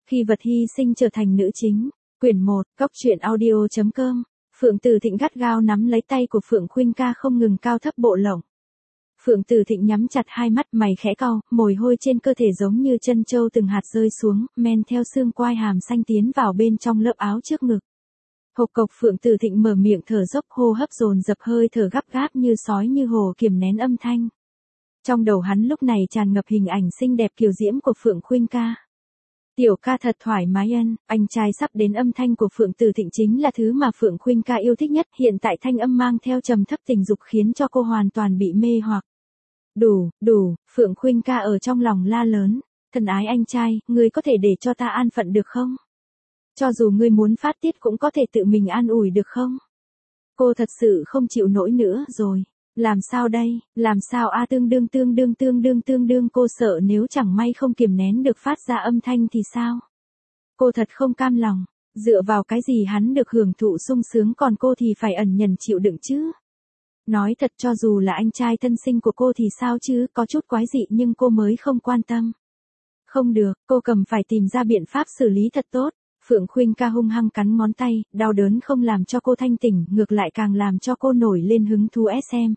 Khi vật hy sinh trở thành nữ chính. Quyển 1, Cóc truyện audio.com. Phượng Từ Thịnh gắt gao nắm lấy tay của Phượng Khuynh ca không ngừng cao thấp bộ lộng. Phượng Từ Thịnh nhắm chặt hai mắt, mày khẽ cau, mồ hôi trên cơ thể giống như chân trâu từng hạt rơi xuống, men theo xương quai hàm xanh tiến vào bên trong lớp áo trước ngực. Hộc cộc, Phượng Từ Thịnh mở miệng thở dốc, hô hấp dồn dập, hơi thở gấp gáp như sói như hổ, kiềm nén âm thanh. Trong đầu hắn lúc này tràn ngập hình ảnh xinh đẹp kiều diễm của Phượng Khuynh ca. Tiểu ca thật thoải mái anh trai sắp đến. Âm thanh của Phượng Từ Thịnh chính là thứ mà Phượng Khuynh ca yêu thích nhất, hiện tại thanh âm mang theo trầm thấp tình dục khiến cho cô hoàn toàn bị mê hoặc. Đủ, Phượng Khuynh ca ở trong lòng la lớn, thân ái anh trai, ngươi có thể để cho ta an phận được không? Cho dù ngươi muốn phát tiết cũng có thể tự mình an ủi được không? Cô thật sự không chịu nổi nữa rồi. Làm sao đây, làm sao a? Tương đương, cô sợ nếu chẳng may không kiềm nén được phát ra âm thanh thì sao? Cô thật không cam lòng, dựa vào cái gì hắn được hưởng thụ sung sướng còn cô thì phải ẩn nhẫn chịu đựng chứ? Nói thật, cho dù là anh trai thân sinh của cô thì sao chứ, có chút quái dị nhưng cô mới không quan tâm. Không được, cô cầm phải tìm ra biện pháp xử lý thật tốt. Phượng Khuynh ca hung hăng cắn ngón tay, đau đớn không làm cho cô thanh tỉnh, ngược lại càng làm cho cô nổi lên hứng thú SM.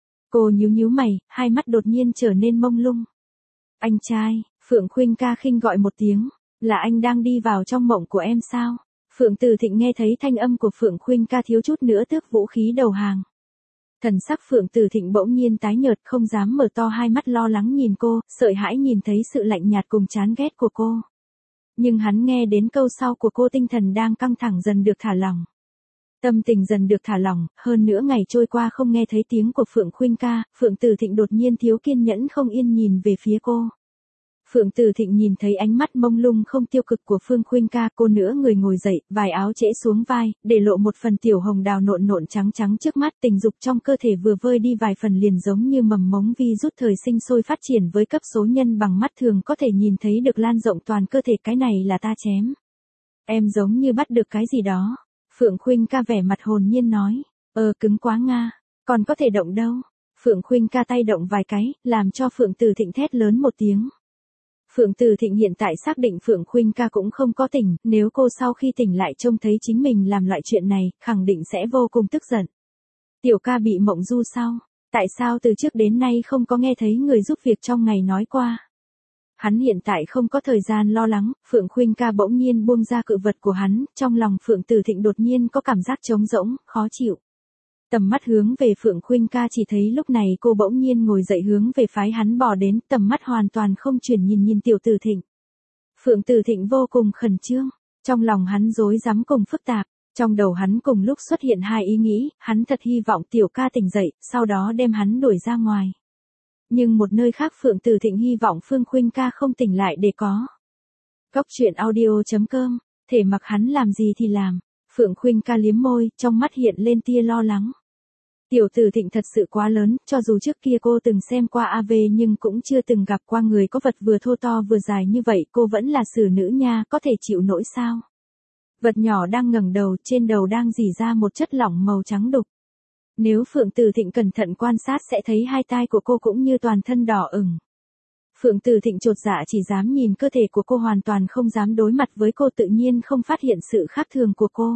Cô nhíu mày, hai mắt đột nhiên trở nên mông lung. Anh trai, Phượng Khuynh ca khinh gọi một tiếng, là anh đang đi vào trong mộng của em sao? Phượng Từ Thịnh nghe thấy thanh âm của Phượng Khuynh ca thiếu chút nữa tước vũ khí đầu hàng. Thần sắc Phượng Từ Thịnh bỗng nhiên tái nhợt, không dám mở to hai mắt, lo lắng nhìn cô, sợ hãi nhìn thấy sự lạnh nhạt cùng chán ghét của cô. Nhưng hắn nghe đến câu sau của cô, tinh thần đang căng thẳng dần được thả lỏng. Tâm tình dần được thả lỏng, hơn nữa ngày trôi qua không nghe thấy tiếng của Phượng Khuynh ca, Phượng Từ Thịnh đột nhiên thiếu kiên nhẫn không yên nhìn về phía cô. Phượng Từ Thịnh nhìn thấy ánh mắt mông lung không tiêu cực của Phương Khuynh ca, cô nửa người ngồi dậy, vải áo trễ xuống vai, để lộ một phần tiểu hồng đào nộn trắng trước mắt, tình dục trong cơ thể vừa vơi đi vài phần liền giống như mầm mống virus thời sinh sôi phát triển với cấp số nhân bằng mắt thường có thể nhìn thấy được lan rộng toàn cơ thể. Cái này là ta chém. Em giống như bắt được cái gì đó. Phượng Khuynh ca vẻ mặt hồn nhiên nói, cứng quá nga, còn có thể động đâu. Phượng Khuynh ca tay động vài cái, làm cho Phượng Từ Thịnh thét lớn một tiếng. Phượng Từ Thịnh hiện tại xác định Phượng Khuynh ca cũng không có tỉnh, nếu cô sau khi tỉnh lại trông thấy chính mình làm loại chuyện này, khẳng định sẽ vô cùng tức giận. Tiểu ca bị mộng du sao? Tại sao từ trước đến nay không có nghe thấy người giúp việc trong ngày nói qua? Hắn hiện tại không có thời gian lo lắng, Phượng Khuynh ca bỗng nhiên buông ra cự vật của hắn, trong lòng Phượng Từ Thịnh đột nhiên có cảm giác trống rỗng, khó chịu. Tầm mắt hướng về Phượng Khuynh ca, chỉ thấy lúc này cô bỗng nhiên ngồi dậy hướng về phái hắn bò đến, tầm mắt hoàn toàn không chuyển nhìn Tiểu Từ Thịnh. Phượng Từ Thịnh vô cùng khẩn trương, trong lòng hắn rối rắm cùng phức tạp, trong đầu hắn cùng lúc xuất hiện hai ý nghĩ, hắn thật hy vọng tiểu ca tỉnh dậy, sau đó đem hắn đuổi ra ngoài. Nhưng một nơi khác Phượng Từ Thịnh hy vọng Phương Khuynh ca không tỉnh lại để có. Cóc truyện audio.com, thể mặc hắn làm gì thì làm. Phượng Khuynh ca liếm môi, trong mắt hiện lên tia lo lắng. Tiểu Từ Thịnh thật sự quá lớn, cho dù trước kia cô từng xem qua AV nhưng cũng chưa từng gặp qua người có vật vừa thô to vừa dài như vậy, cô vẫn là xử nữ nha, có thể chịu nổi sao? Vật nhỏ đang ngẩng đầu, trên đầu đang rỉ ra một chất lỏng màu trắng đục. Nếu Phượng Từ Thịnh cẩn thận quan sát sẽ thấy hai tai của cô cũng như toàn thân đỏ ửng. Phượng Từ Thịnh chột dạ chỉ dám nhìn cơ thể của cô, hoàn toàn không dám đối mặt với cô, tự nhiên không phát hiện sự khác thường của cô.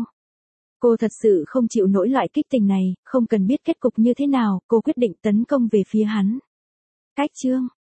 Cô thật sự không chịu nổi loại kích tình này, không cần biết kết cục như thế nào, cô quyết định tấn công về phía hắn. Cách chương